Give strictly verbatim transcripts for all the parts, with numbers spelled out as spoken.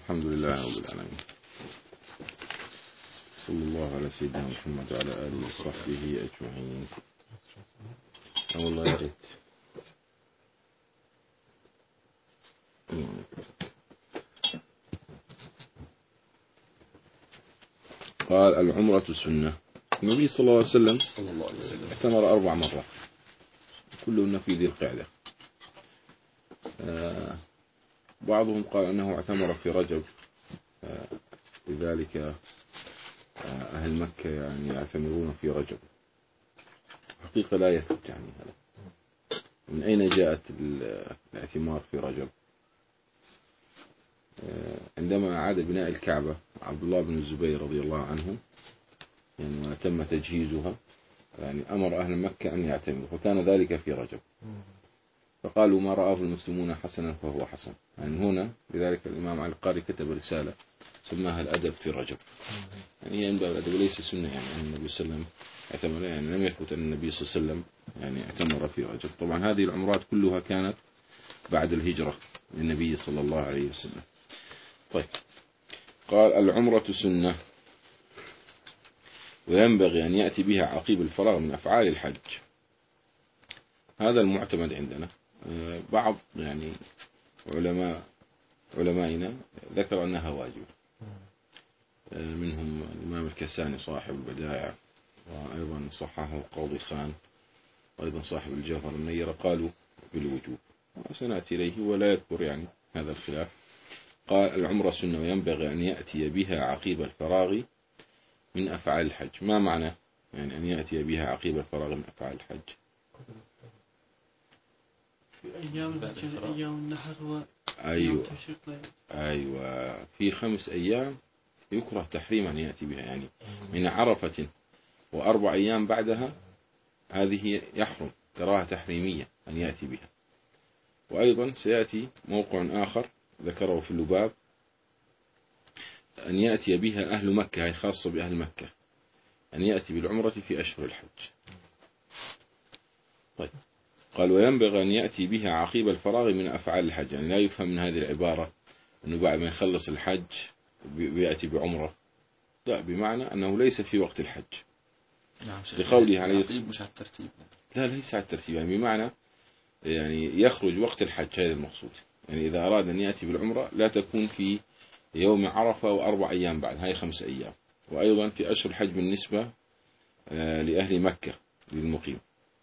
الحمد لله رب العالمين، صلى الله على سيدنا محمد وعلى آله وصحبه أجمعين. والله يا ريت. قال العمرة سنة. النبي صلى الله عليه وسلم اعتمر أربع مرات كلهن في ذي القعدة. آه بعضهم قال أنه اعتمر في رجب، آه لذلك آه أهل مكة يعني يعتمرون في رجب. حقيقة لا يثبت يعني هذا. من أين جاءت الاعتمار في رجب؟ آه عندما أعاد بناء الكعبة عبد الله بن الزبير رضي الله عنه يعني وتم تجهيزها، يعني أمر أهل مكة أن يعتمروا، وكان ذلك في رجب، فقالوا ما رآه المسلمون حسنا فهو حسن. يعني هنا لذلك الإمام علي القاري كتب رسالة سماها الأدب في رجب، يعني ينبغي الأدب وليس سنة يعني أن النبي صلى الله عليه وسلم اعتمر، يعني لم يثبت أن النبي صلى الله عليه وسلم يعني اعتمر في رجب. طبعا هذه العمرات كلها كانت بعد الهجرة للنبي صلى الله عليه وسلم. طيب قال العمرة سنة وينبغي أن يأتي بها عقيب الفراغ من أفعال الحج. هذا المعتمد عندنا. بعض يعني علماء علمائنا ذكر أنها واجبة، منهم الإمام الكساني صاحب البدائع، وأيضا صححه القاضي خان، وأيضا صاحب الجوهر النيرة قالوا بالوجوب، وسنأتي إليه ولا يذكر يعني هذا الخلاف. قال العمرة سنة وينبغي أن يأتي بها عقيب الفراغ من أفعال الحج. ما معنى يعني أن يأتي بها عقيب الفراغ من أفعال الحج؟ في أيام أيام النحر و أيوة أيوة في خمس أيام يكره تحريم أن يأتي بها، يعني من عرفة وأربع أيام بعدها هذه يحرم كراهة تحريمية أن يأتي بها. وأيضا سيأتي موقع آخر ذكره في اللباب أن يأتي بها أهل مكة، هي خاصة بأهل مكة، أن يأتي بالعمرة في أشهر الحج. طيب قال وينبغي أن يأتي بها عقيب الفراغ من أفعال الحج، يعني لا يفهم من هذه العبارة أنه بعد ما يخلص الحج بيأتي بعمرة، لا، بمعنى أنه ليس في وقت الحج. نعم لقوله عليه الصلاة مش على الترتيب، لا ليس على الترتيب، يعني بمعنى يعني يخرج وقت الحج، هذا المقصود. يعني إذا أراد أن يأتي بالعمرة لا تكون في يوم عرفة وأربع أيام بعد، هاي خمس أيام. وأيضا في أشهر الحج بالنسبة لأهل مكة للمقيم.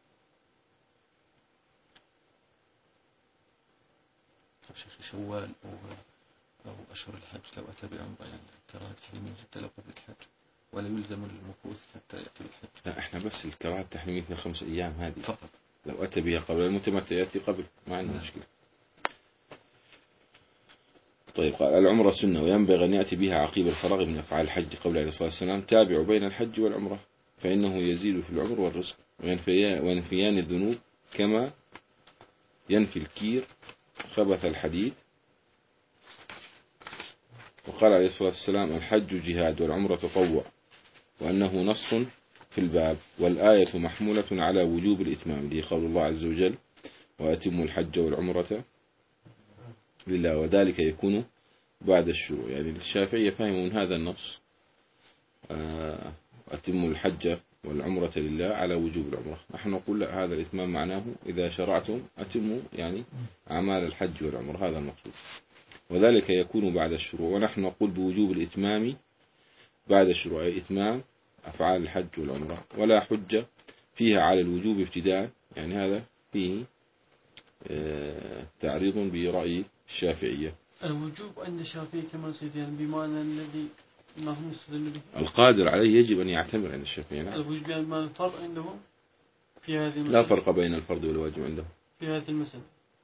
شيخ شوال أو أو أشهر الحج لو أتى بعمرة يعني كراهة تحريمية حتى لو قبل الحج، ولا يلزم المكوث حتى يأتي بالحج؟ لا احنا بس الكراهة التحريمية في الخمس أيام هذه فقط. لو أتى بها قبل المتمتع يأتي قبل، ما عندنا مشكلة. طيب قال العمرة سنة وينبغي أن يأتي بها عقيب الفراغ من أفعال الحج. قول عليه الصلاة والسلام تابعوا بين الحج والعمرة فإنه يزيد في العمر والرزق وينفيان الذنوب كما ينفي الكير خبث الحديد. وقال عليه الصلاة والسلام الحج جهاد والعمرة تطوع، وأنه نص في الباب، والآية محمولة على وجوب الإتمام، دي قول الله عز وجل وأتموا الحج والعمرة لله، وذلك يكون بعد الشروع. يعني الشافعية فهموا من هذا النص أتموا الحج والعمرة لله على وجوب العمرة. نحن نقول لا، هذا الإتمام معناه إذا شرعتم أتموا يعني أعمال الحج والعمرة، هذا المقصود، وذلك يكون بعد الشروع. ونحن نقول بوجوب الإتمام بعد الشروع، أي إتمام أفعال الحج والعمرة، ولا حجة فيها على الوجوب ابتداء. يعني هذا فيه تعريض برأي الشافعية. الوجوب عند الشافعي كما سيدنا بمعنى الذي ما هم يستدل به القادر عليه يجب أن يعتمر عند الشافعي. نعم. الوجوب يعني ما الفرق عندهم في هذه المسألة؟ لا فرق بين الفرض والواجب عندهم في هذه المسألة،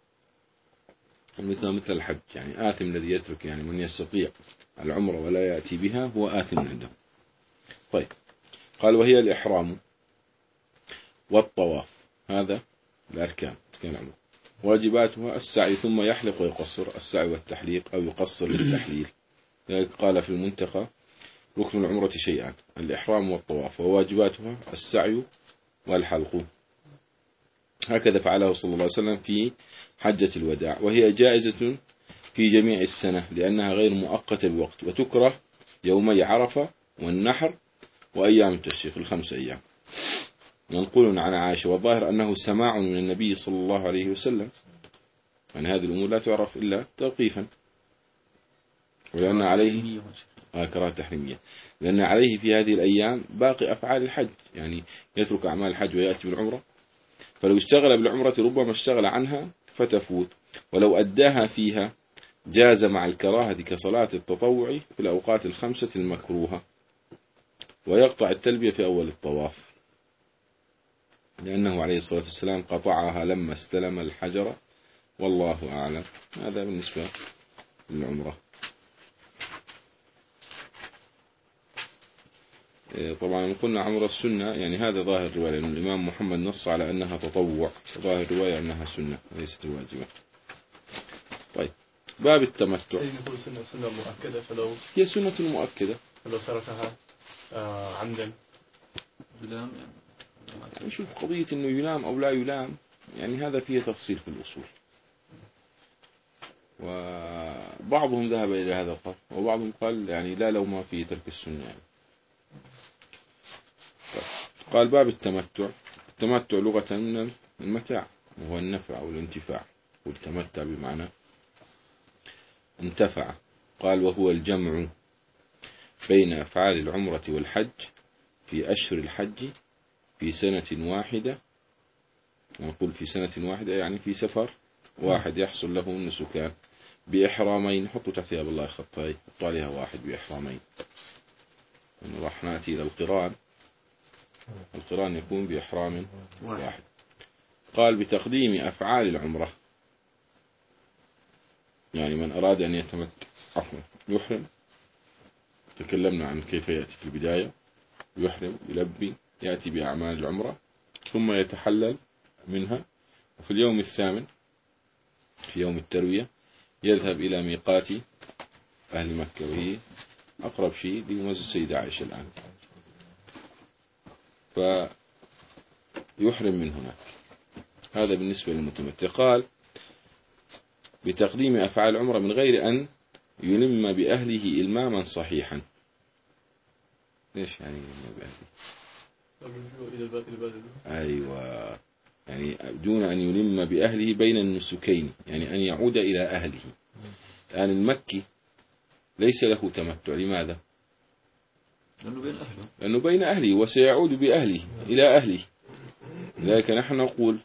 مثل مثل الحج، يعني آثم الذي يترك، يعني من يستطيع العمرة ولا يأتي بها هو آثم عندهم. طيب قال وهي الإحرام والطواف، هذا الأركان العمرة. واجباتها السعي ثم يحلق ويقصر، السعي والتحليق أو يقصر بالتحليل. قال في المنتقى ركن العمرة شيئان الإحرام والطواف، وواجباتها السعي والحلق. هكذا فعله صلى الله عليه وسلم في حجة الوداع، وهي جائزة في جميع السنة لأنها غير مؤقتة بوقت، وتكره يومي عرفة والنحر وأيام التشريق الخمس أيام. منقول عن عائشة، والظاهر أنه سماع من النبي صلى الله عليه وسلم، يعني هذه الأمور لا تعرف إلا توقيفا، ولأن عليه آه كراهة تحريمية، لأن عليه في هذه الأيام باقي أفعال الحج، يعني يترك أعمال الحج ويأتي بالعمرة، فلو اشتغل بالعمرة ربما اشتغل عنها فتفوت، ولو أداها فيها جاز مع الكراهة كصلاة التطوع في الأوقات الخمسة المكروهة، ويقطع التلبية في أول الطواف، لأنه عليه الصلاة والسلام قطعها لما استلم الحجر، والله أعلم. هذا بالنسبة للعمرة. طبعا قلنا عمرة السنة، يعني هذا ظاهر الرواية، لأن الإمام محمد نص على أنها تطوع، ظاهر الرواية أنها سنة ليست واجبة. طيب باب التمتع. يقول سنة سنة مؤكدة، فلو هي سنة مؤكدة، فلو تركها آه عمدا يلام يعني. نشوف قضية أنه يلام أو لا يلام، يعني هذا فيه تفصيل في الأصول، وبعضهم ذهب إلى هذا القول، وبعضهم قال يعني لا لوم في ترك السنة يعني. قال باب التمتع. التمتع لغة من المتاع، وهو النفع أو الانتفاع، والتمتع بمعنى انتفع. قال وهو الجمع بين أفعال العمرة والحج في أشهر الحج في سنة واحدة، ونقول في سنة واحدة يعني في سفر واحد يحصل له النسكان بإحرامين. حطوا تحتها بالله خطاي، حطوا عليها واحد بإحرامين، راح نأتي إلى القران. القران يكون بإحرام واحد. قال بتقديم أفعال العمرة، يعني من أراد أن يتمتع عفوا يحرم، تكلمنا عن كيف يأتي في البداية، يحرم يلبي يأتي بأعمال العمرة ثم يتحلل منها، وفي اليوم الثامن في يوم التروية يذهب إلى ميقات أهل مكة، وهي أقرب شيء لمسجد السيدة عائشة الآن، فيحرم من هناك. هذا بالنسبة للمتمتع. قال بتقديم أفعال العمرة من غير أن يلم بأهله إلماما صحيحا. ليش يعني يلم بأهله؟ أيوة، يعني دون أن يلم بأهله بين النسكين، يعني أن يعود إلى أهله. الآن المكي ليس له تمتع، لماذا؟ لأنه بين أهله، لأنه بين أهله وسيعود بأهله إلى أهله. لكن نحن نقول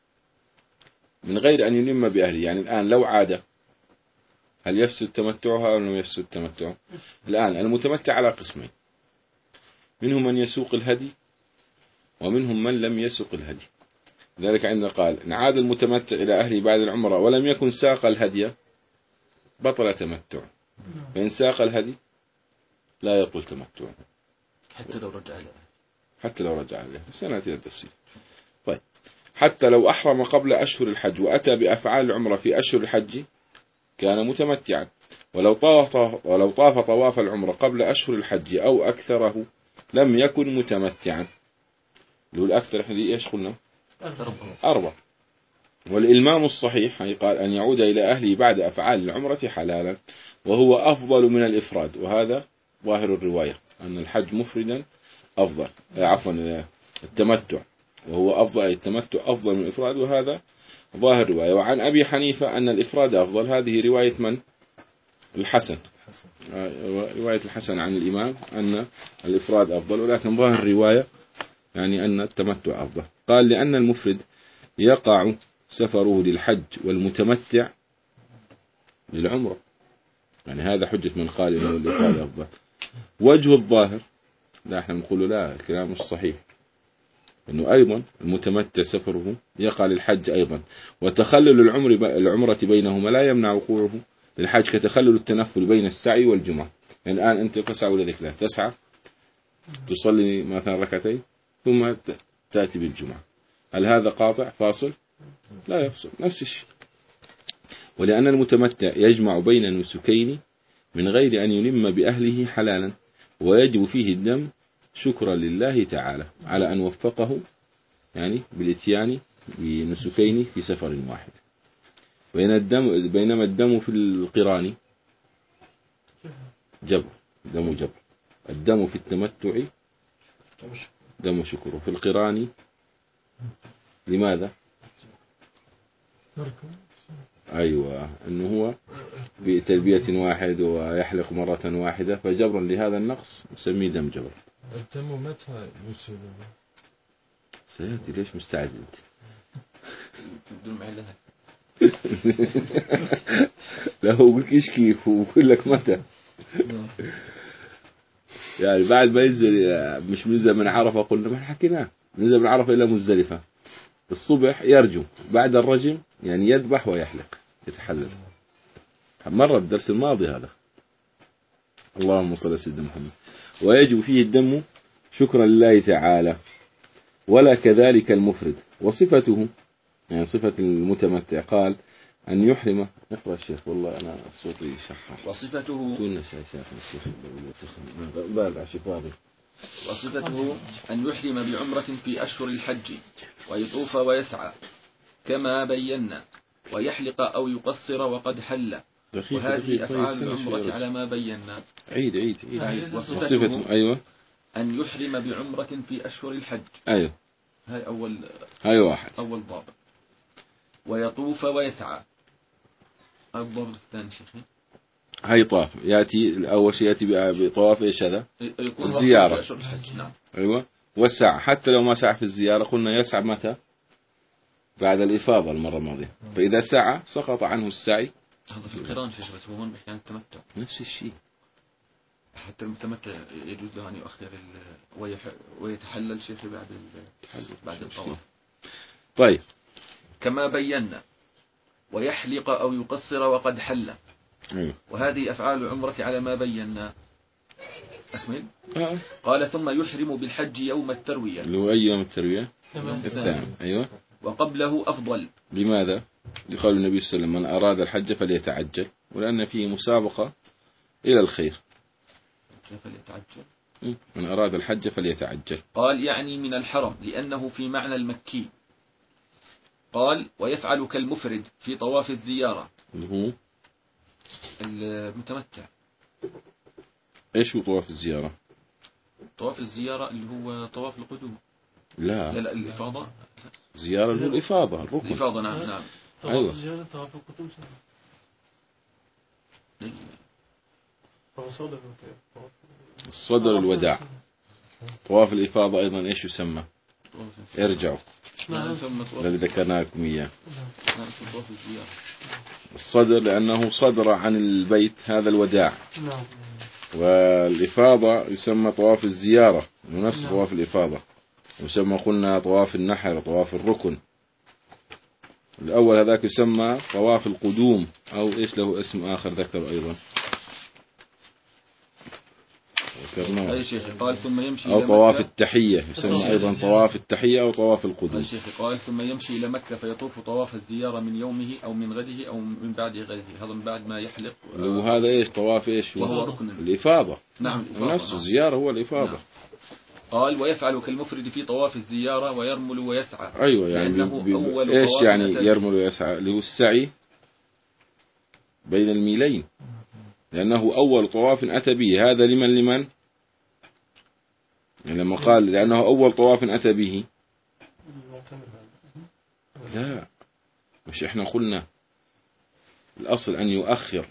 من غير أن يلم بأهله، يعني الآن لو عاد هل يفسد تمتعها أو لم يفسد تمتعه؟ الآن المتمتع على قسمين، منهم من يسوق الهدي ومنهم من لم يسوق الهدي. لذلك عندنا قال إن عاد المتمتع إلى أهله بعد العمرة ولم يكن ساق الهدي بطل تمتع، فإن ساق الهدي لا يبطل تمتعه حتى لو رجع له، حتى لو رجع له. سنأتي التفسير. طيب حتى لو أحرم قبل أشهر الحج وأتى بأفعال العمرة في أشهر الحج كان متمتعا، ولو طاف ولو طاف طواف العمرة قبل أشهر الحج أو أكثره لم يكن متمتعا. لو الأكثر احنا إيش قلنا؟ أربع. والإلمام الصحيح قال أن يعود إلى أهله بعد أفعال العمرة حلالا، وهو أفضل من الإفراد، وهذا ظاهر الرواية أن الحج مفردا أفضل، عفوا التمتع، وهو أفضل، التمتع أفضل من الإفراد، وهذا ظاهر الرواية. وعن أبي حنيفة أن الإفراد أفضل، هذه رواية من؟ الحسن، رواية الحسن عن الإمام أن الإفراد أفضل، ولكن ظاهر الرواية يعني أن التمتع أفضل. قال لأن المفرد يقع سفره للحج والمتمتع للعمرة، يعني هذا حجة من قال إنه الإفراد أفضل. وجه الظاهر لا، احنا نقول لا، الكلام مش صحيح، إنه أيضا المتمتع سفره يقع للحج أيضا، وتخلل العمر العمرة بينهما لا يمنع وقوعه للحج، كتخلل التنفل بين السعي والجمعة. يعني الآن أنت تسعى ولا ذكر تسعى تصلي مثلا ركعتين ثم تأتي بالجمعة، هل هذا قاطع فاصل؟ لا يفصل، نفس الشيء. ولأن المتمتع يجمع بين النسكين من غير أن يلم بأهله حلالا، ويجب فيه الدم شكرا لله تعالى على أن وفقه يعني بالاتيان بنسكين في سفر واحد. بين الدم بينما الدم في القران جبر، دم جبر. الدم في التمتع دم شكر، وفي القران لماذا؟ أيوة، أنه هو بتلبية واحد ويحلق مرة واحدة، فجبرا لهذا النقص نسميه دم جبر. الدم متى يصيب؟ سيأتي، ليش مستعجل أنت؟ بدون معلها. لا هو بقولك إيش كيف، وبقول لك متى. يعني بعد ما ينزل، مش نزل من عرفة قلنا ما حكيناه، نزل من عرفة إلى مزدلفة الصبح يرجم، بعد الرجم يعني يذبح ويحلق يتحلل. مرة الدرس الماضي هذا. اللهم صل على سيدنا محمد. ويجب فيه الدم شكرا لله تعالى، ولا كذلك المفرد. وصفته يعني صفة المتمتع قال أن يحرم. اقرأ الشيخ، والله أنا صوتي شحر. وصفته كنا شيء شاف الشيخ بعد عشي فاضي. وصفته أن يحرم بعمرة في أشهر الحج ويطوف ويسعى كما بينا، ويحلق أو يقصر وقد حل. وهذه أفعال العمرة على ما بينا. عيد عيد عيد, عيد. وصفته أيوة أن يحرم بعمرة في أشهر الحج. أيوة، هاي أول هاي واحد أول ضابط. ويطوف ويسعى. الضابط الثاني شيخي. هاي طواف، يأتي أول شيء يأتي بطواف إيش هذا؟ الزيارة. في أشهر الحج. نعم. أيوة. والسعى، حتى لو ما سعى في الزيارة قلنا يسعى متى؟ بعد الإفاضة المرة الماضية. فإذا سعى سقط عنه السعي. هذا في القران شيخ، بس هو هون بيحكي عن التمتع. نفس الشيء. حتى المتمتع يجوز له أن يؤخر ويح... ويتحلل شيخي بعد ال... بعد الطواف. طيب. كما بينا. ويحلق أو يقصر وقد حل. أيوة. وهذه أفعال العمرة على ما بينا. أكمل. آه. قال ثم يحرم بالحج يوم التروية. اللي هو أي يوم التروية؟ الثاني. أيوة. وقبله أفضل. لماذا؟ لقول النبي صلى الله عليه وسلم من أراد الحج فليتعجل، ولأن فيه مسابقة إلى الخير. فليتعجل. من أراد الحج فليتعجل. قال يعني من الحرم، لأنه في معنى المكي. قال ويفعل كالمفرد في طواف الزيارة. اللي هو المتمتع. إيش هو طواف الزيارة؟ طواف الزيارة اللي هو طواف القدوم. لا لا لا الإفاضة. زيارة اللي هو الإفاضة الركن. الإفاضة نعم نعم. طواف الزيارة طواف القدوم. الصدر الوداع. طواف الإفاضة أيضا إيش يسمى؟ ارجعوا الذي ذكرنا لكم إياه. الصدر لأنه صدر عن البيت هذا الوداع. والإفاضة يسمى طواف الزيارة، ونفس طواف الإفاضة يسمى قلنا طواف النحر، طواف الركن. الأول هذاك يسمى طواف القدوم، أو إيش له اسم آخر ذكر أيضا أي شيخ قال ثم يمشي أو طواف التحية، يسمى أيضا طواف التحية أو طواف القدوم. شيخ قال ثم يمشي إلى مكة فيطوف طواف الزيارة من يومه أو من غده أو من بعد غده، هذا من بعد ما يحلق. وهذا إيش طواف إيش وهو ركن الإفاضة. نعم الإفاضة. ونفس الزيارة هو الإفاضة. نعم. قال ويفعل كالمفرد في طواف الزيارة ويرمل ويسعى. أيوة يعني بي بي إيش يعني يرمل ويسعى؟ اللي هو السعي بين الميلين، لأنه أول طواف أتى به. هذا لمن لمن يعني لما قال لأنه أول طواف أتى به. لا مش إحنا قلنا الأصل أن يؤخر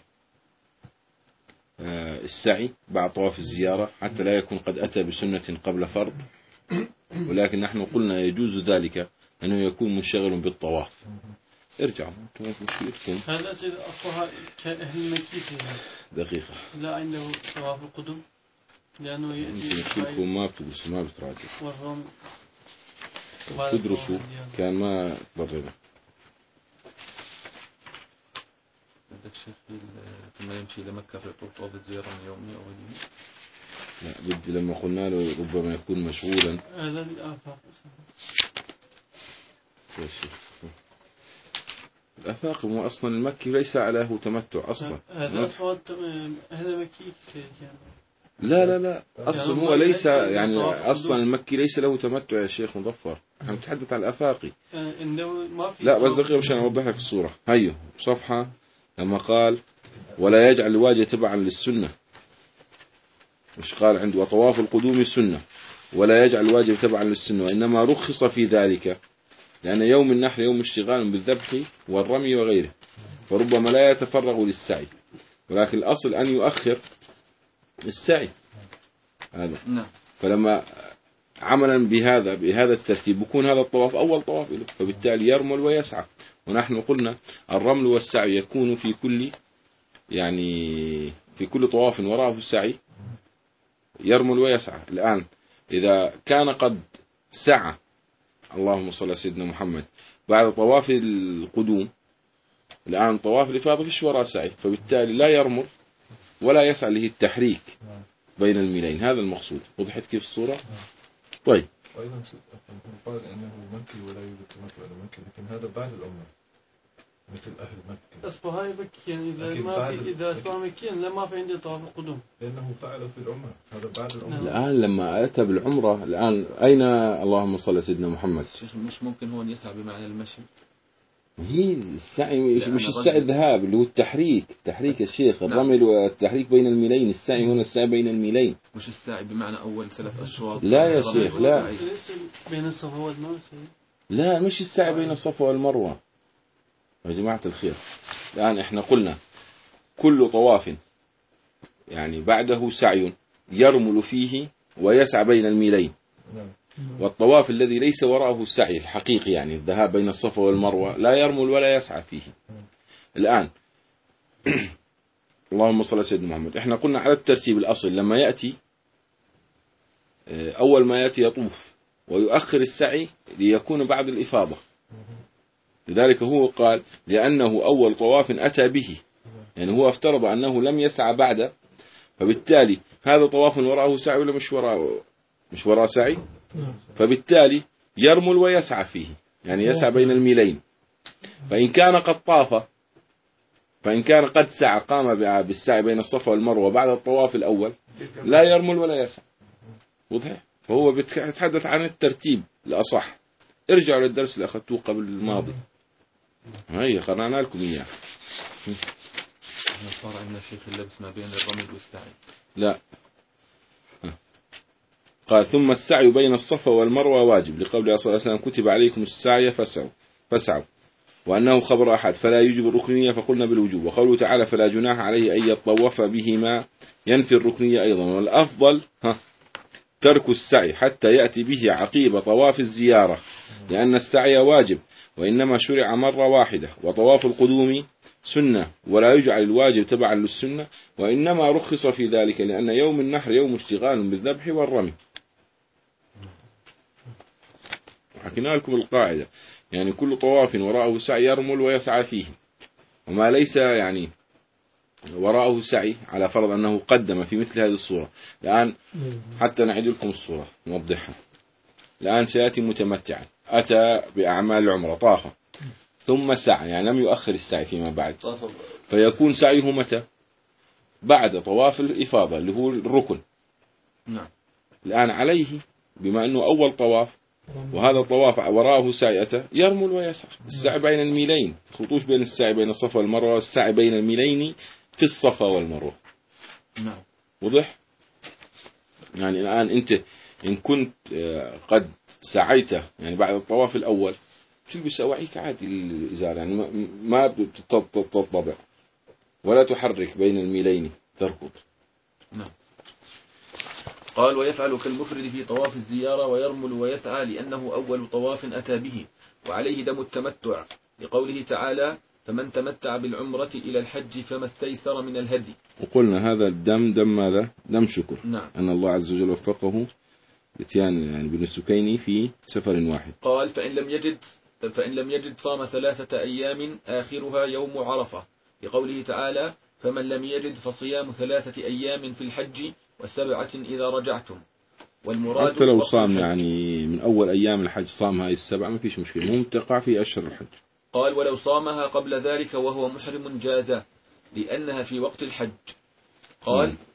السعي بعد طواف الزيارة حتى لا يكون قد أتى بسنة قبل فرض، ولكن نحن قلنا يجوز ذلك أنه يكون منشغل بالطواف. ارجعوا كيف مشكلتكم؟ هذا سيد أصلها كأهل المكي دقيقة لا عنده طواف القدم، لأنه يأتي مشكلتكم ما بتدرسوا ما بتراجعوا وهم تدرسوا كان ما ضرنا. عندك شيخ ثم يمشي إلى مكة فيطوف طواف الزيارة من يومه أو غده. لا بدي لما قلنا له ربما يكون مشغولا. هذا الآفاق. الآفاق هو أصلا المكي ليس عليه تمتع أصلا. هذا أصلا أهل مكي كثير لا لا لا أصلا يعني هو ليس ليس يعني طواف أصلا القدوم. المكي ليس له تمتع يا شيخ مظفر، نحن نتحدث عن الآفاقي. يعني إنه ما في لا بس طواف دقيقة مشان أوضح لك الصورة. هيو صفحة لما قال ولا يجعل الواجب تبعا للسنة، مش قال عند وطواف القدوم سنة ولا يجعل الواجب تبعا للسنة، وإنما رخص في ذلك لأن يوم النحر يوم اشتغال بالذبح والرمي وغيره، فربما لا يتفرغ للسعي، ولكن الأصل أن يؤخر السعي هذا. نعم. فلما عملا بهذا بهذا الترتيب بكون هذا الطواف أول طواف له، فبالتالي يرمل ويسعى. ونحن قلنا الرمل والسعي يكون في كل يعني في كل طواف وراءه السعي يرمل ويسعى. الآن إذا كان قد سعى اللهم صل على سيدنا محمد بعد طواف القدوم، الآن طواف الإفاضة فيش وراء سعي، فبالتالي لا يرمل ولا يسعى له التحريك بين الميلين. هذا المقصود. وضحت كيف الصورة؟ طيب. وأيضا قال أنه مكي ولا يوجد تمتع لمكي، لكن هذا بعد الأمة مثل أهل مكة. أصبح هاي مكي يعني إذا لكن ما بعد في إذا أصبح مكيا لا ما في عندي طواف القدوم. لأنه فعل في الأمة، هذا بعد الأمة. الآن لما أتى بالعمرة الآن أين اللهم صل على سيدنا محمد؟ شيخ مش ممكن هون يسعى بمعنى المشي؟ هي السعي مش, لا، مش أنا السعي قصدي- الذهاب اللي هو التحريك تحريك الشيخ نعم. الرمل والتحريك بين الميلين. السعي هنا السعي بين الميلين. مش السعي بمعنى أول ثلاث أشواط. لا يا الرمي شيخ، لا. والسعي. ليس بين الصفا والمروة. لا مش السعي بين الصفا والمروة يا جماعة الخير. الآن احنا قلنا كل طواف يعني بعده سعي يرمل فيه ويسعى بين الميلين، والطواف الذي ليس وراءه السعي الحقيقي يعني الذهاب بين الصفا والمروة لا يرمل ولا يسعى فيه. الآن اللهم صل على سيدنا محمد، احنا قلنا على الترتيب الأصل لما يأتي أول ما يأتي يطوف ويؤخر السعي ليكون بعد الإفاضة، لذلك هو قال لأنه أول طواف أتى به، يعني هو افترض أنه لم يسعى بعد، فبالتالي هذا طواف وراءه سعي ولا مش وراء مش وراء سعي، فبالتالي يرمل ويسعى فيه يعني يسعى بين الميلين. فإن كان قد طاف فإن كان قد سعى قام بالسعي بين الصفا والمروة بعد الطواف الأول لا يرمل ولا يسعى. واضح؟ فهو بيتحدث عن الترتيب الأصح. ارجعوا للدرس اللي أخذتوه قبل الماضي، هيا قرأنا لكم إياه. صار عندنا شيخ اللبس ما بين الرمل والسعي. لا قال ثم السعي بين الصفا والمروة واجب لقول صلى الله عليه وسلم كتب عليكم السعي فسعوا فسعوا، وأنه خبر أحد فلا يجب الركنية فقلنا بالوجوب، وقوله تعالى فلا جناح عليه أن يطوف بهما ينفي الركنية أيضا. والأفضل ها ترك السعي حتى يأتي به عقيب طواف الزيارة، لأن السعي واجب وإنما شرع مرة واحدة، وطواف القدوم سنة ولا يجعل الواجب تبعا للسنة، وإنما رخص في ذلك لأن يوم النحر يوم اشتغال بالذبح والرمي. حكينا لكم القاعدة يعني كل طواف وراءه سعي يرمل ويسعى فيه، وما ليس يعني وراءه سعي على فرض أنه قدم في مثل هذه الصورة. الآن حتى نعيد لكم الصورة نوضحها. الآن سيأتي متمتعا أتى بأعمال العمرة طاف ثم سعى يعني لم يؤخر السعي فيما بعد، فيكون سعيه متى؟ بعد طواف الإفاضة اللي هو الركن. نعم. الآن عليه بما أنه أول طواف وهذا الطواف وراءه سعيته يرمل ويسعى. السعي بين الميلين، خطوش بين السعي بين الصفا والمروة والسعي بين الميلين في الصفا والمروة. نعم. وضح؟ يعني الآن أنت إن كنت قد سعيته يعني بعد الطواف الأول تلبس أواعيك عادي الإزار يعني ما تتطبع ولا تحرك بين الميلين تركض. نعم. قال ويفعل كالمفرد في طواف الزيارة ويرمل ويسعى لأنه أول طواف أتى به، وعليه دم التمتع لقوله تعالى فمن تمتع بالعمرة إلى الحج فما استيسر من الهدي. وقلنا هذا الدم دم ماذا؟ دم شكر. نعم. أن الله عز وجل وفقه اتيان يعني بالنسكين في سفر واحد. قال فإن لم يجد فإن لم يجد صام ثلاثة أيام آخرها يوم عرفة لقوله تعالى فمن لم يجد فصيام ثلاثة أيام في الحج وسبعة إذا رجعتم. والمراد حتى لو صام يعني من أول أيام الحج صام هاي السبعة ما فيش مشكلة، مو تقع في أشهر الحج. قال ولو صامها قبل ذلك وهو محرم جازه لأنها في وقت الحج. قال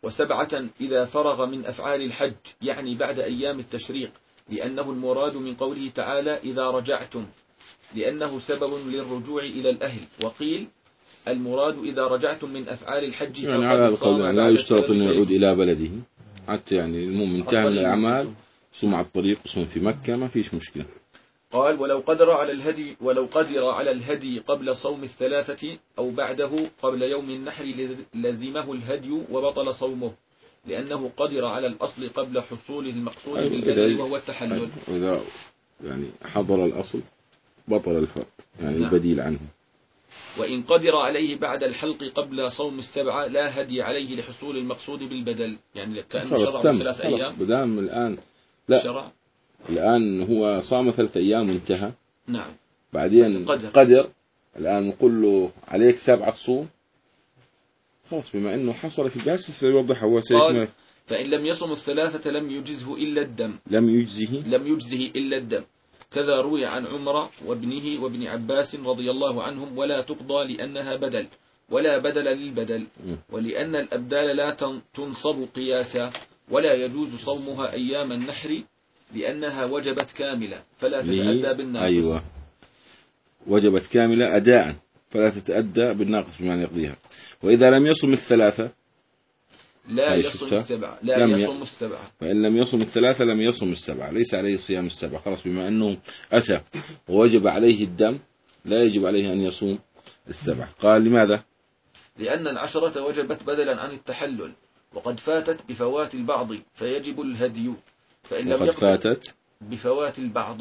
وسبعة إذا فرغ من أفعال الحج، يعني بعد أيام التشريق، لأنه المراد من قوله تعالى إذا رجعتم، لأنه سبب للرجوع إلى الأهل. وقيل المراد إذا رجعتم من أفعال الحج يعني على القول يعني لا يشترط أن يعود إلى بلده، حتى يعني المهم انتهى من الأعمال صوم على الطريق صوم في مكة ما فيش مشكلة. قال ولو قدر على الهدي ولو قدر على الهدي قبل صوم الثلاثة أو بعده قبل يوم النحر لزمه الهدي وبطل صومه، لأنه قدر على الأصل قبل حصول المقصود أيوة بالبدل وهو التحلل. وإذا يعني حضر الأصل بطل الفرق يعني نعم. البديل عنه. وإن قدر عليه بعد الحلق قبل صوم السبعة لا هدي عليه لحصول المقصود بالبدل، يعني كأنه شرع ثلاث أيام. بدام الآن لا شرع. الآن هو صام ثلاث أيام وانتهى. نعم. بعدين قدر, قدر. الآن نقول له عليك سبعة صوم، خلاص بما أنه حصل في بس سيوضح هو سيكمل. فإن لم يصم الثلاثة لم يجزه إلا الدم. لم يجزه لم يجزه إلا الدم. كذا روي عن عمر وابنه وابن عباس رضي الله عنهم ولا تقضى لأنها بدل ولا بدل للبدل، ولأن الأبدال لا تنصب قياسا، ولا يجوز صومها أيام النحر لأنها وجبت كاملة فلا تتأدى بالناقص. أيوة وجبت كاملة أداء فلا تتأدى بالناقص بما يقضيها. وإذا لم يصم الثلاثة لا يصم السبعة لا يصم السبعة فإن لم يصم الثلاثة لم يصم السبعة، ليس عليه صيام السبعة، خلاص بما أنه أتى ووجب عليه الدم لا يجب عليه أن يصوم السبعة. قال لماذا؟ لأن العشرة وجبت بدلا عن التحلل وقد فاتت بفوات البعض فيجب الهدي، فإن لم وقد فاتت بفوات البعض.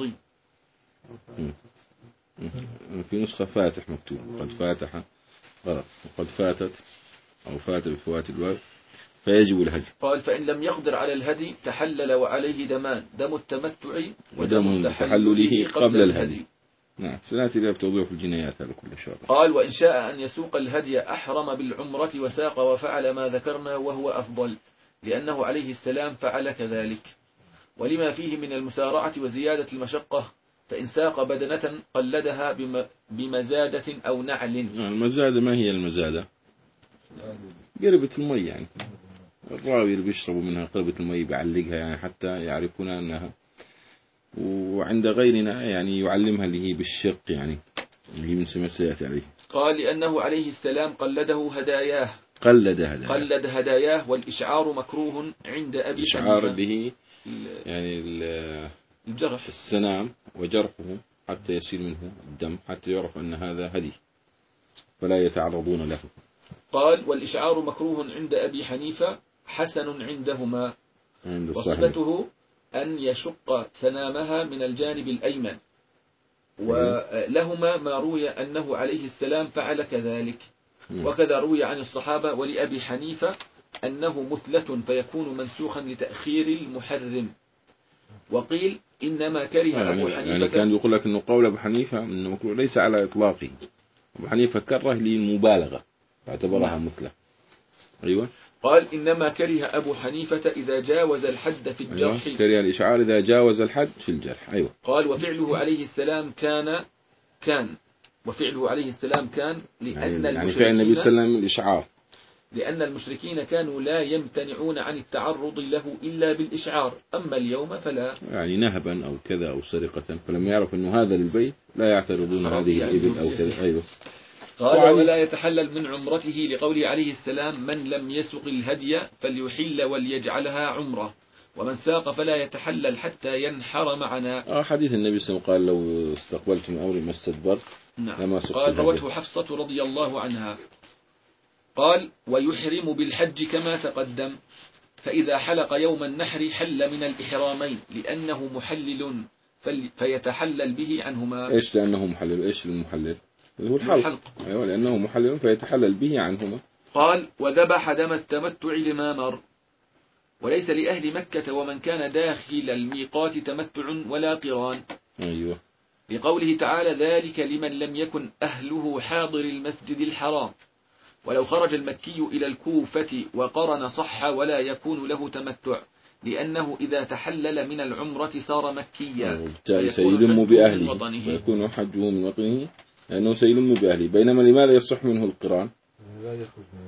في نسخة فاتح مكتوب قد فاتح غلط، وقد فاتت أو فات بفوات البعض فيجب الهدي. قال فإن لم يقدر على الهدي تحلل وعليه دمان، دم التمتع ودم تحلله قبل الهدي. نعم سنأتي إلى توضيح في الجنايات هذا كل شيء. قال وإن شاء أن يسوق الهدي أحرم بالعمرة وساق وفعل ما ذكرنا وهو أفضل، لأنه عليه السلام فعل كذلك، ولما فيه من المسارعة وزيادة المشقة، فإن ساق بدنة قلدها بمزادة أو نعل. المزادة ما هي المزادة؟ قربة المي، يعني الراوي اللي بيشربوا منها قربة المي بيعلقها يعني حتى يعرفون أنها، وعند غيرنا يعني يعلمها اللي هي بالشق يعني اللي من سمسيات عليه. قال لأنه عليه السلام قلده هداياه قلد هداياه قلد هداياه والإشعار مكروه عند أبي حنيفة. الإشعار اللي هي يعني الجرح السنام وجرحه حتى يسيل منه الدم حتى يعرف أن هذا هدي فلا يتعرضون له. قال والإشعار مكروه عند أبي حنيفة حسن عندهما، وصفته أن يشق سنامها من الجانب الأيمن، ولهما ما روي أنه عليه السلام فعل كذلك، وكذا روي عن الصحابة ولأبي حنيفة أنه مثلة فيكون منسوخا لتأخير المحرم. وقيل إنما كره يعني أبو حنيفة يعني كان يقول لك أنه قول أبو حنيفة أنه مكروه ليس على إطلاقه، أبو حنيفة كره للمبالغة فاعتبرها مثلة. أيوة قال إنما كره أبو حنيفة إذا جاوز الحد في الجرح. أيوة. كره الإشعار إذا جاوز الحد في الجرح. أيوة. قال وفعله عليه السلام كان كان وفعله عليه السلام كان لأن يعني, يعني فعل النبي صلى الله عليه وسلم الإشعار، لأن المشركين كانوا لا يمتنعون عن التعرض له إلا بالإشعار، أما اليوم فلا، يعني نهبا أو كذا أو سرقة، فلما يعرف أنه هذا للبيت لا يعترضون هذه الإبل أو كذا. أيوة. قال ولا يتحلل من عمرته لقوله عليه السلام من لم يسق الهدي فليحل وليجعلها عمرة، ومن ساق فلا يتحلل حتى ينحر معنا. آه حديث النبي صلى الله عليه وسلم قال لو استقبلت من أمري ما استدبر. نعم. قال روته حفصة رضي الله عنها. قال ويحرم بالحج كما تقدم، فإذا حلق يوم النحر حل من الإحرامين لأنه محلل فيتحلل به عنهما. إيش لأنه محلل؟ إيش المحلل؟ هو الحلق. الحلق. أيوة لأنه محلل فيتحلل به عنهما. قال وذبح دم التمتع لما مر، وليس لأهل مكة ومن كان داخل الميقات تمتع ولا قران. أيوة. لقوله تعالى ذلك لمن لم يكن أهله حاضر المسجد الحرام، ولو خرج المكي إلى الكوفة وقرن صح ولا يكون له تمتع، لأنه إذا تحلل من العمرة صار مكيا وبالتالي سيلم بأهله ويكون حجه من وطنه لأنه سيلم بأهله. بينما لماذا يصح منه القران؟ لا يخرج من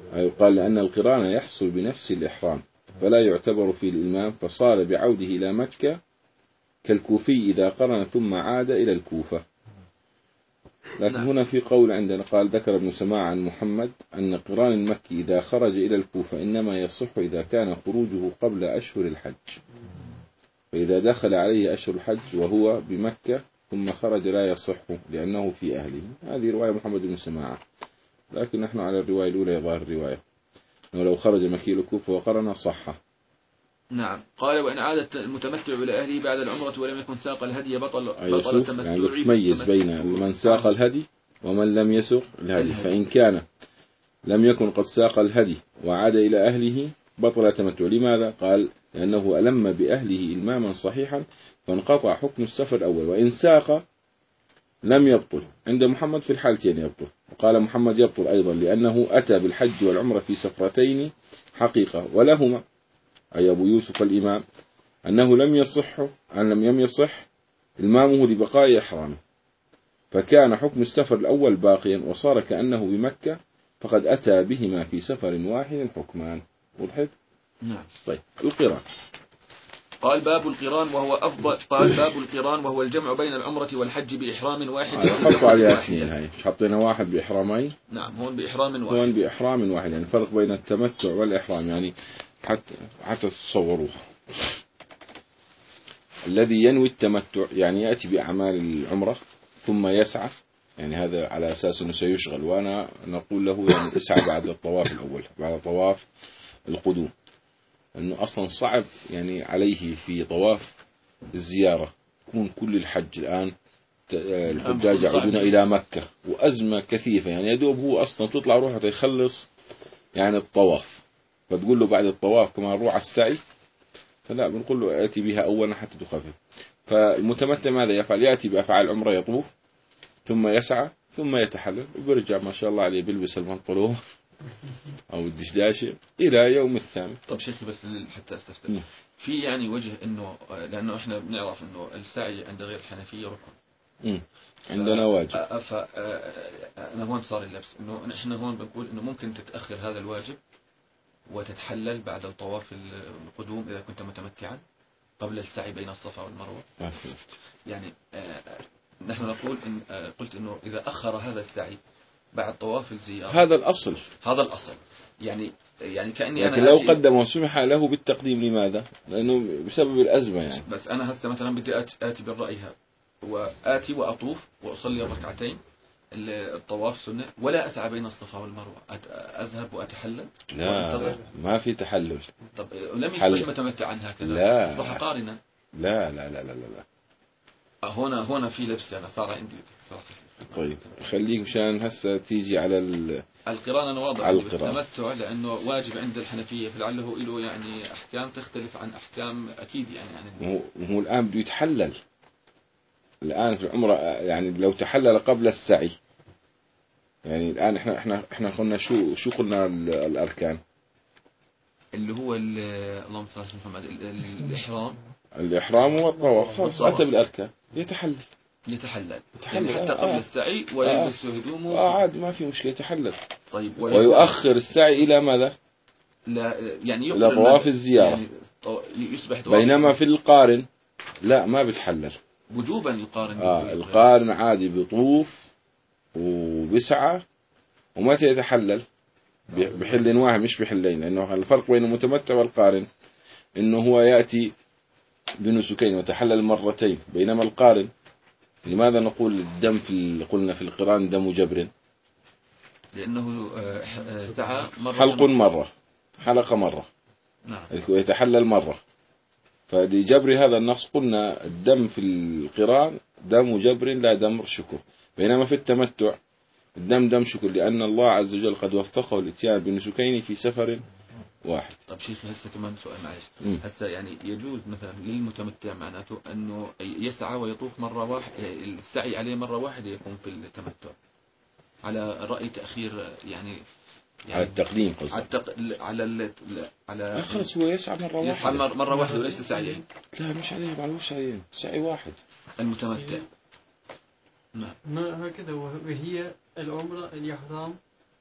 أي قال لأن القران يحصل بنفس الإحرام فلا يعتبر في الإمام، فصار بعوده إلى مكة كالكوفي إذا قرن ثم عاد إلى الكوفة. لكن نعم. هنا في قول عندنا قال ذكر ابن سماع عن محمد أن قران المكي إذا خرج إلى الكوفة إنما يصح إذا كان خروجه قبل أشهر الحج، فإذا دخل عليه أشهر الحج وهو بمكة ثم خرج لا يصح لأنه في أهله. هذه رواية محمد بن سماعة، لكن نحن على الرواية الأولى يظهر الرواية أنه لو خرج مكي الكوفة وقرن صح. نعم. قال وإن عادت المتمتع إلى أهله بعد العمرة ولم يكن ساق الهدي بطل بطل التمتع. يعني تميز بين من ساق الهدي ومن لم يسق الهدي، فإن كان لم يكن قد ساق الهدي وعاد إلى أهله بطل التمتع. لماذا؟ قال لأنه ألم بأهله إلماما صحيحا فانقطع حكم السفر الأول، وإن ساق لم يبطل. عند محمد في الحالتين يبطل، وقال محمد يبطل أيضا لأنه أتى بالحج والعمرة في سفرتين حقيقة، ولهما أي أبو يوسف الإمام أنه لم يصح أن لم يصح إلمامه لبقاء إحرامه، فكان حكم السفر الأول باقيا وصار كأنه بمكة، فقد أتى بهما في سفر واحد حكمان. وضحت؟ نعم. طيب القران. قال باب القران وهو أفضل. قال باب القران وهو الجمع بين العمرة والحج بإحرام واحد. حطوا عليها اثنين، هاي مش حطينا واحد بإحرامين. نعم هون بإحرام واحد. هون بإحرام واحد، يعني فرق بين التمتع والإحرام، يعني حتى حتى تتصوروها. الذي ينوي التمتع يعني يأتي بأعمال العمرة ثم يسعى، يعني هذا على أساس أنه سيشغل، وأنا نقول له يعني اسعى بعد الطواف الأول بعد طواف القدوم، أنه أصلا صعب يعني عليه في طواف الزيارة يكون كل الحج الآن الحجاج يعودون إلى مكة وأزمة كثيفة، يعني يدوب هو أصلا تطلع روحه يخلص يعني الطواف، فتقول له بعد الطواف كمان روح على السعي، فلا بنقول له آتي بها أولا حتى تخفف. فالمتمتع ماذا يفعل؟ يأتي بأفعال عمره، يطوف ثم يسعى ثم يتحلل وبرجع ما شاء الله عليه بيلبس المنطلون أو الدشداشة إلى يوم الثامن. طب شيخي بس حتى استفسر في يعني وجه إنه لأنه إحنا بنعرف إنه السعي عند غير الحنفية ركن. امم عندنا واجب. فأنا هون صار اللبس إنه نحن هون بنقول إنه ممكن تتأخر هذا الواجب وتتحلل بعد الطواف القدوم إذا كنت متمتعا قبل السعي بين الصفا والمروة. يعني نحن نقول إن قلت إنه إذا أخر هذا السعي بعد طواف الزيارة هذا الأصل. هذا الأصل يعني يعني كأني لكن أنا لو قدم وسمح له بالتقديم، لماذا؟ لأنه بسبب الأزمة يعني. بس أنا هسه مثلا بدي آتي, آتي بالرأي هذا وآتي وأطوف وأصلي الركعتين الطواف سنة ولا أسعى بين الصفا والمروة، أذهب وأتحلل. لا ما في تحلل. طب لم يصبح متمتعا هكذا؟ لا أصبح قارنا. لا لا لا لا لا هنا هنا في لبس أنا صار عندي صراحة. طيب خليك مشان هسه تيجي على ال... القران أنا واضح عندي بالتمتع لأنه واجب عند الحنفية، فلعله له يعني أحكام تختلف عن أحكام أكيد يعني عن هو هو الآن بده يتحلل الآن في العمرة، يعني لو تحلل قبل السعي، يعني الآن احنا احنا احنا قلنا شو شو قلنا الأركان اللي هو اللهم صل على محمد الإحرام الإحرام والطواف، أتى بالأركان يتحلل يتحلل يعني حتى قبل آه. السعي ويلبس هدومه آه عادي ما في مشكلة يتحلل. طيب ويؤخر السعي إلى ماذا؟ لا يعني إلى طواف الزيارة، يعني يصبح بينما في القارن لا ما بتحلل وجوبا. القارن آه القارن عادي بيطوف وبسعى، ومتى يتحلل؟ بحل واحد مش بحلين، لأنه الفرق بين المتمتع والقارن إنه هو يأتي بنسكين وتحلل مرتين، بينما القارن لماذا نقول الدم في قلنا في القران دم جبر؟ لأنه سعى مرة حلق مرة حلق مرة نعم ويتحلل مرة، فلجبر هذا النقص قلنا الدم في القران دم جبر لا دم شكر، بينما في التمتع الدم دم شكر، لأن الله عز وجل قد وفقه الاتيان بنسكين في سفر واحد. طب شيخي هسه كمان سؤال معلش، هسه يعني يجوز مثلا للمتمتع معناته أنه يسعى ويطوف مرة واحدة، السعي عليه مرة واحدة يكون في التمتع على رأي تأخير يعني, يعني على التقديم قصدك؟ على التق... على ال... على خلص هو يسعى مرة واحدة يسعى مرة واحدة وليس سعيين. لا مش عليه بعد مش سعيين، سعي واحد المتمتع. نعم هكذا، وهي العمرة الإحرام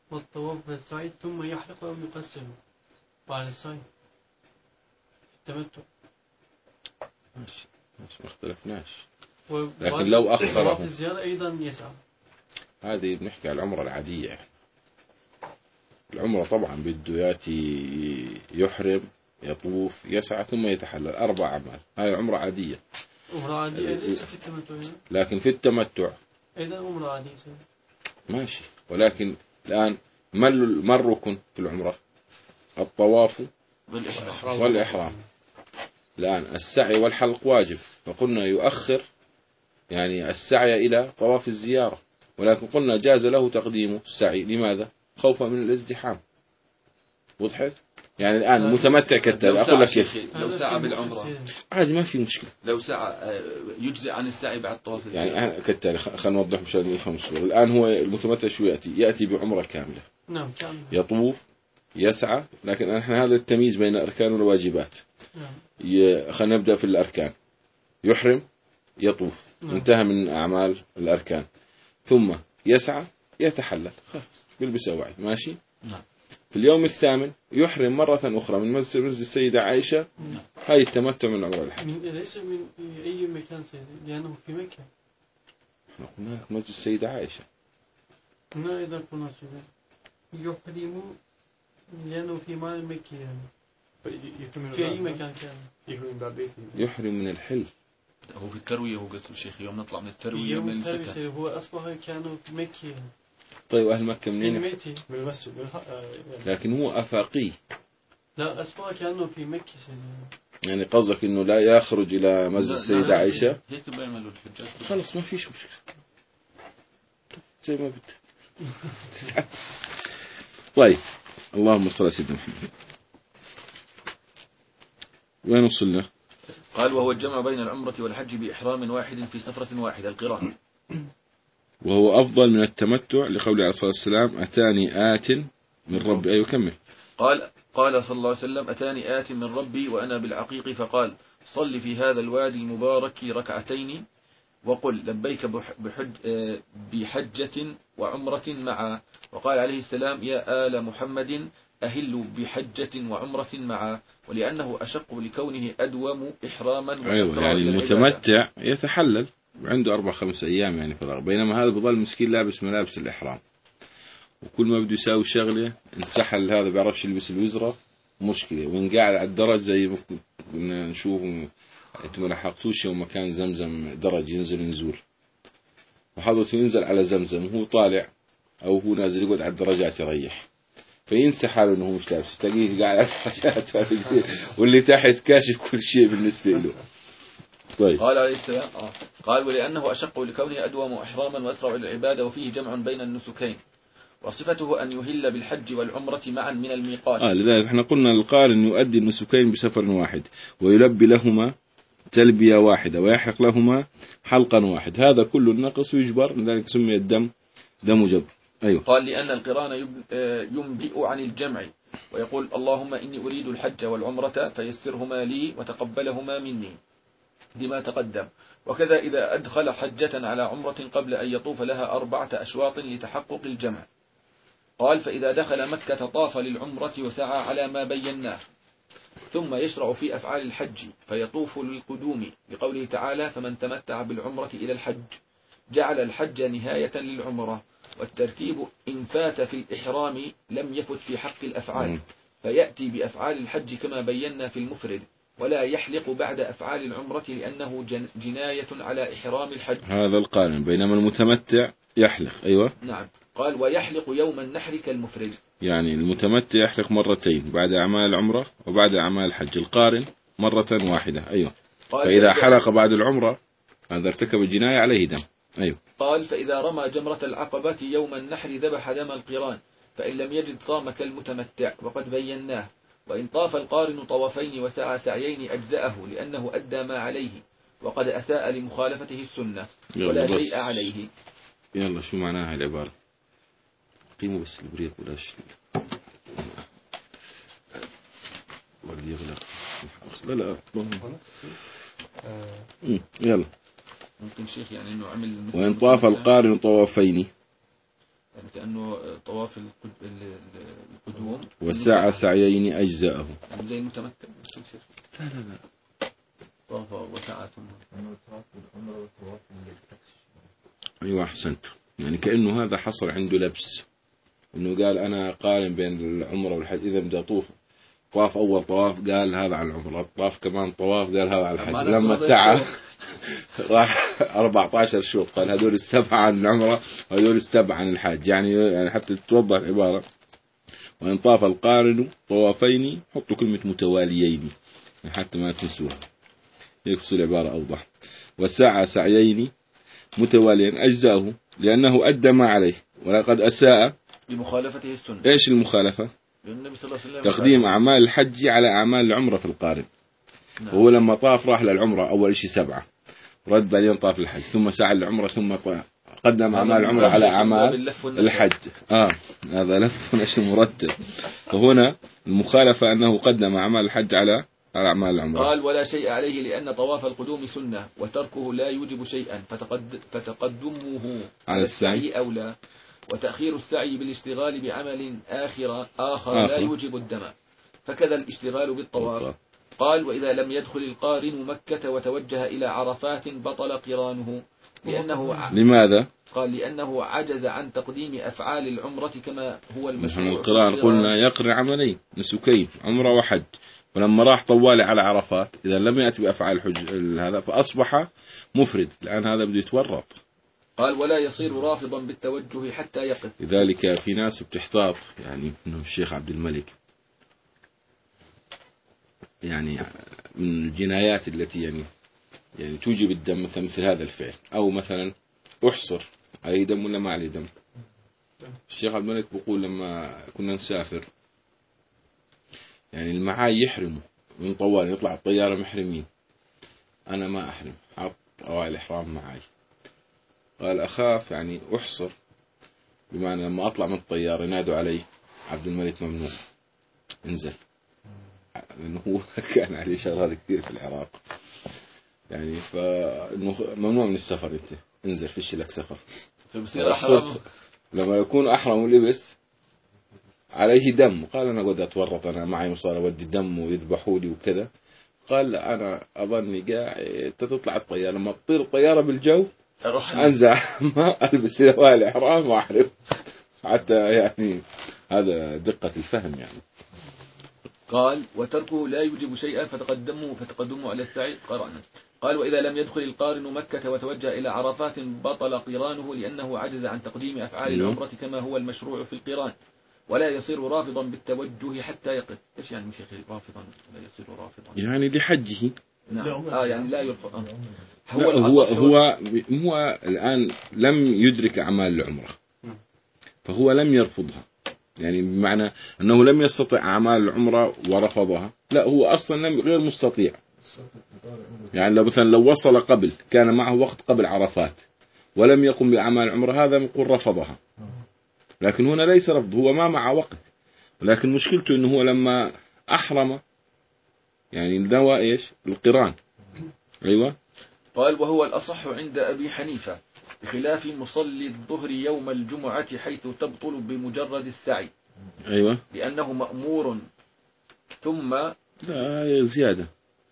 والطواف بالسعي ثم يحلق أو يقسم بعد السعي التمتع. ماشي ماشي ما اختلفناش. و- لكن لو طواف أخره الزيارة أيضا يسعى. هذه بنحكي على العمرة العادية. العمرة طبعا بده ياتي يحرم يطوف يسعى ثم يتحلل، أربع أعمال. هاي عمرة عادية. عمرة عادية ليس في التمتع هنا. لكن في التمتع أيضا عمرة عادية ماشي، ولكن الآن ما ال- ما الركن في العمرة؟ الطواف والإحرام. والإحرام. الآن السعي والحلق واجب، فقلنا يؤخر يعني السعي إلى طواف الزيارة، ولكن قلنا جاز له تقديم السعي. لماذا؟ خوفا من الازدحام. وضحت؟ يعني الآن متمتع كالتالي. أقول لك كيف لو سعى بالعمرة عادي ما في مشكلة، لو سعى يجزئ عن السعي بعد طواف الزيارة. يعني كالتالي خلينا نوضح مشان يفهم الصورة. الآن هو المتمتع شو يأتي؟ يأتي بعمرة كاملة. نعم كاملة. يطوف يسعى، لكن احنا هذا التمييز بين الأركان والواجبات. نعم. ي... خلينا نبدأ في الأركان. يحرم يطوف نعم. انتهى من أعمال الأركان، ثم يسعى يتحلل خلاص بيلبس أوعي ماشي. نعم. في اليوم الثامن يحرم مرة أخرى من مسجد السيدة عائشة. نعم. هاي التمتع من عمر الحج. من ليس من أي مكان سيدي لأنه في مكة. احنا قلنا لك مسجد السيدة عائشة. هنا إذا قلنا سيدي يحرم لأنه في مال مكة يعني. في أي مكان كان يحرم باب بيته. يحرم من الحل. هو في التروية. هو قلت الشيخ يوم نطلع من في التروية يوم من التروية السكن. سيدي هو أصبح كانوا في مكة يعني. طيب أهل مكة من منين؟ ميتي. من المسجد من الح... آه، يعني. لكن هو أفاقي. لا أصبح كانوا في مكة سيدي. يعني قصدك إنه لا يخرج إلى مسجد لا، السيدة لا، عائشة؟ هيك بيعملوا الحجاج. خلص ما فيش مشكلة زي ما بدك. طيب اللهم صل على سيدنا محمد. وين وصلنا؟ قال وهو الجمع بين العمرة والحج بإحرام واحد في سفرة واحدة القران. وهو أفضل من التمتع لقوله عليه الصلاة والسلام أتاني آت من ربي. أيوة كمل. قال قال صلى الله عليه وسلم أتاني آت من ربي وأنا بالعقيق فقال صل في هذا الوادي المبارك ركعتين وقل لبيك بحج بحجة وعمرة معا. وقال عليه السلام يا آل محمد أهلوا بحجة وعمرة معا، ولأنه أشق لكونه أدوم إحراما وأسرع. أيوة يعني إلى العبادة. المتمتع يتحلل عنده أربع خمس أيام يعني فراغ، بينما هذا بظل مسكين لابس ملابس الإحرام، وكل ما بده يساوي شغلة انسحل. هذا بيعرفش يلبس الوزرة مشكلة، وإن قاعد على الدرج زي ما كنا نشوف. أنتم ما لحقتوش يوم كان زمزم درج ينزل نزول، وحضرته ينزل على زمزم وهو طالع أو هو نازل يقعد على الدرجات يريح، فينسى حاله إنه مش لابس، تلاقيه قاعد على الدرجات واللي تحت كاشف كل شيء بالنسبة له. طيب. قال عليه السلام آه. قال ولأنه أشق لكونه أدوم إحراما وأسرع إلى العبادة، وفيه جمع بين النسكين، وصفته أن يهل بالحج والعمرة معا من الميقات. آه لذلك احنا قلنا القارن يؤدي النسكين بسفر واحد، ويلبي لهما تلبية واحدة، ويحلق لهما حلقا واحد. هذا كل النقص يجبر، لذلك سمي الدم دم جبر. أيوه. قال لأن القران ينبئ عن الجمع، ويقول اللهم إني أريد الحج والعمرة فيسرهما لي وتقبلهما مني بما تقدم. وكذا إذا أدخل حجة على عمرة قبل أن يطوف لها أربعة أشواط لتحقق الجمع. قال فإذا دخل مكة طاف للعمرة وسعى على ما بيناه، ثم يشرع في أفعال الحج فيطوف للقدوم، لقوله تعالى فمن تمتع بالعمرة إلى الحج جعل الحج نهاية للعمرة. والترتيب إن فات في الإحرام لم يفت في حق الأفعال، فيأتي بأفعال الحج كما بينا في المفرد، ولا يحلق بعد أفعال العمرة لأنه جناية على إحرام الحج. هذا القارن، بينما المتمتع يحلق. أيوة. نعم. قال ويحلق يوم النحر كالمفرد. يعني المتمتع يحلق مرتين بعد أعمال العمرة وبعد أعمال الحج، القارن مرة واحدة. أيوة. فإذا حلق بعد العمرة هذا ارتكب الجناية عليه دم. أيوة. قال فإذا رمى جمرة العقبة يوم النحر ذبح دم القران، فإن لم يجد صام كالمتمتع وقد بيناه. وإن طاف القارن طوافين وسعى سعيين أجزأه لأنه أدى ما عليه، وقد أساء لمخالفته السنة ولا شيء عليه. يلا شو معناها العبارة؟ قيموا بس البريق ولا شيء ولي يغلق. لا لا آه. يلا. ممكن شيخ يعني إنه عمل. وإن طاف القارن طوافين يعني كأنه طواف القدوم والساعة سعيين أجزاءه يعني زي المتمتع. لا لا لا طواف وسعى ثم أيوة أحسنت. يعني كأنه هذا حصل عنده لبس إنه قال أنا قارن بين العمرة والحج، إذا بدي أطوف طواف أول طواف قال هذا على العمرة، طواف كمان طواف قال هذا على الحج، لما سعى راح أربعة عشر شوط قال هذول السبعة عن العمرة وهذول السبعة عن الحج. يعني يعني حتى توضح العبارة. وإن طاف القارن طوافين حطوا كلمة متواليين حتى ما تنسوها يكسر العبارة أوضح. وسعى سعيين متواليين أجزاؤه لأنه أدى ما عليه ولقد أساء بمخالفته السنة. إيش المخالفة؟ النبي صلى الله عليه وسلم تقديم أعمال الحج على أعمال العمرة في القارن. نعم. وهو لما طاف راح للعمرة أول شيء سبعة، رد بعدين طاف الحج، ثم سعى العمرة، ثم طاف قدم أعمال العمرة على أعمال الحج. آه هذا لف ونشر مرتب. فهنا المخالفة أنه قدم أعمال الحج على على أعمال العمرة. قال ولا شيء عليه لأن طواف القدوم سنة وتركه لا يوجب شيئا، فتقد فتقدمه على السعي أولى، وتأخير السعي بالاشتغال بعمل آخر آخر لا يوجب الدم، فكذا الاشتغال بالطواف. قال وإذا لم يدخل القارن مكة وتوجه إلى عرفات بطل قرانه، لأنه لماذا؟ قال لأنه عجز عن تقديم أفعال العمرة كما هو المشروع. القران قلنا يقرن عملين نسكين عمرة وحج، ولما راح طوالي على عرفات إذا لم يأتي بأفعال الحج هذا فأصبح مفرد، الآن هذا بده يتورط. قال ولا يصير رافضا بالتوجه حتى يقف. لذلك في ناس بتحتاط، يعني منهم الشيخ عبد الملك، يعني من الجنايات التي يعني يعني توجب الدم مثل مثل هذا الفعل، أو مثلا أحصر عليه دم ولا ما عليه دم. الشيخ عبد الملك بيقول لما كنا نسافر يعني المعاي يحرموا من طوال يطلع الطيارة محرمين، أنا ما أحرم حط أوائل الإحرام معاي. قال أخاف يعني أحصر، بمعنى لما أطلع من الطيارة ينادوا علي عبد الملك ممنوع انزل، لأنه هو كان عليه شغال كثير في العراق، يعني فإنه ممنوع من السفر، أنت انزل فيش لك سفر. لما يكون أحرم ولبس عليه دم قال أنا قد أتورط، أنا معي مصارى ودي دم ويذبحوا لي وكذا. قال لا أنا أظني قاعد تطلع الطيارة، لما تطير الطيارة بالجو أنزع ما ألبس أوائل الإحرام وأحرم، حتى يعني هذا دقة الفهم يعني. قال وتركه لا يوجب شيئا فتقدموا فتقدموا على السعي قرانا. قال وإذا لم يدخل القارن مكة وتوجه إلى عرفات بطل قرانه لأنه عجز عن تقديم أفعال العمرة كما هو المشروع في القران، ولا يصير رافضا بالتوجه حتى يقف. إيش يعني شيخ رافضا لا يصير رافضا؟ يعني لحجه. نعم آه يعني لا يرفض. آه. هو هو هو هو الآن لم يدرك أعمال العمرة فهو لم يرفضها، يعني بمعنى أنه لم يستطع أعمال العمرة ورفضها، لا هو أصلا لم غير مستطيع. يعني لو مثلا لو وصل قبل كان معه وقت قبل عرفات ولم يقم بأعمال العمرة هذا نقول رفضها، لكن هنا ليس رفض، هو ما مع وقت، لكن مشكلته أنه هو لما أحرم يعني نوى إيش القران. أيوة. قال وهو الأصح عند أبي حنيفة بخلاف مصلي الظهر يوم الجمعة حيث تبطل بمجرد السعي. أيوة. لأنه مأمور ثم لا زيادة،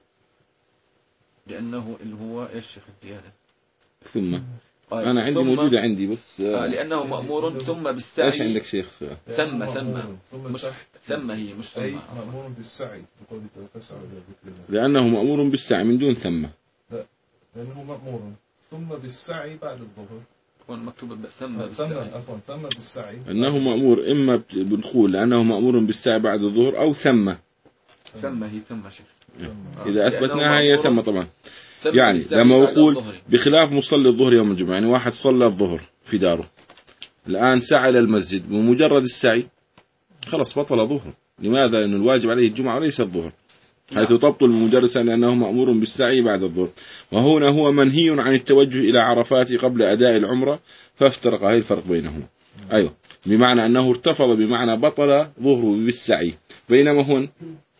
لأنه اللي هو إيش الزيادة ثم أنا عندي موجودة عندي بس آه لأنه مأمور ثم بالسعي. إيش عندك شيخ؟ ثم ثم مش ثم هي مش ثم مأمور بالسعي بقول تسعى لأنه مأمور بالسعي من دون ثم. لا لأنه مأمور ثم بالسعي بعد الظهر. هون مكتوب ثم ثم عفوا ثم بالسعي. أنه مأمور إما بنقول لأنه مأمور بالسعي بعد الظهر أو ثم. ثم هي ثم شيخ. إذا أثبتناها هي ثم طبعا. يعني لما يقول بخلاف مصلي الظهر يوم الجمعة، يعني واحد صلى الظهر في داره الآن سعى إلى المسجد بمجرد السعي خلص بطل ظهر. لماذا؟ لأن الواجب عليه الجمعة وليس الظهر، حيث تبطل بمجرد لأنه مأمور بالسعي بعد الظهر. وهنا هو منهي عن التوجه إلى عرفات قبل أداء العمرة، فافترق هذا الفرق بينهما. أيوة، بمعنى أنه ارتفض بمعنى بطل ظهره بالسعي، بينما هون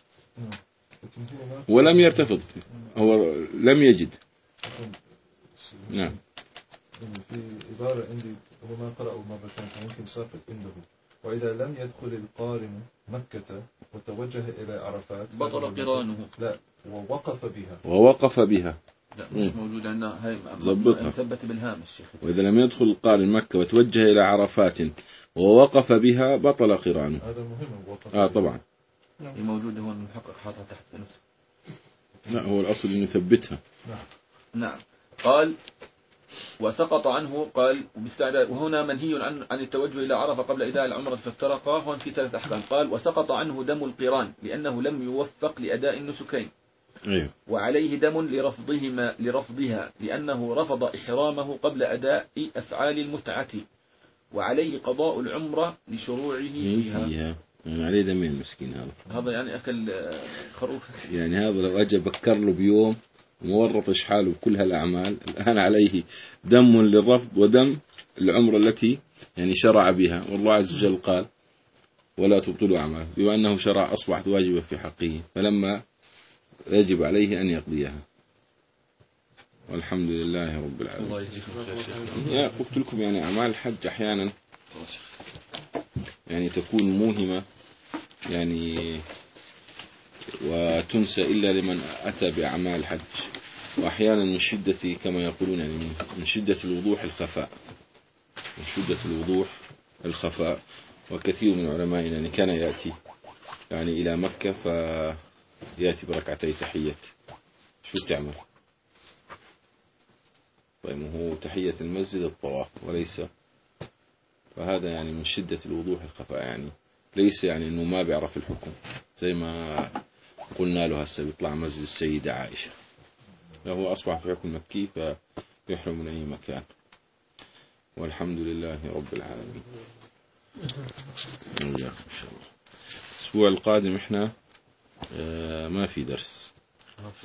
ولم يرتفض، هو لم يجد. نعم. في عبارة عندي هو ما قرأه مرتين فممكن ساقط عنده. وإذا لم يدخل القارن مكة وتوجه إلى عرفات بطل قرانه. لا ووقف بها. ووقف بها. لا مش موجود عندنا هاي ضبطها. مثبت بالهامش. وإذا لم يدخل القارن مكة وتوجه إلى عرفات ووقف بها بطل قرانه. هذا مهم وقف. آه طبعا. موجود هون المحقق حاطها تحت نفسه. لا هو الأصل إنه يثبتها. نعم. نعم. قال وسقط عنه قال وهنا منهي عن عن التوجه إلى عرفة قبل إداء العمرة فافترقا. هون في ثلاث أحكام. قال وسقط عنه دم القران لأنه لم يوفق لأداء النسكين. أيوه. وعليه دم لرفضهما لرفضها لأنه رفض إحرامه قبل أداء أفعال المتعة. وعليه قضاء العمرة لشروعه فيها. فيها. يعني عليه دمين مسكين هذا. هذا يعني أكل خروف. يعني هذا لو أجى بكر له بيوم مورطش حاله بكل هالأعمال الآن عليه دم للرفض ودم العمرة التي يعني شرع بها. والله عز وجل قال ولا تبطلوا أعمال بما أنه شرع أصبحت واجبة في حقه فلما يجب عليه أن يقضيها. والحمد لله رب العالمين. الله يجزيكم خير. يا قلت لكم يعني أعمال الحج أحيانا يعني تكون موهمة يعني وتنسى إلا لمن أتى بأعمال الحج. وأحيانا من شدة كما يقولون يعني من شدة الوضوح الخفاء من شدة الوضوح الخفاء. وكثير من علمائنا يعني كان يأتي يعني إلى مكة فيأتي بركعتي تحية. شو تعمل؟ طيب هو تحية المسجد الطواف وليس. فهذا يعني من شدة الوضوح الخفاء يعني ليس يعني إنه ما بيعرف الحكم زي ما قلنا له هسه بيطلع مسجد السيدة عائشة فهو أصبح في حكم مكي فيحرم من أي مكان. والحمد لله رب العالمين. إن شاء الله الأسبوع القادم إحنا ما في درس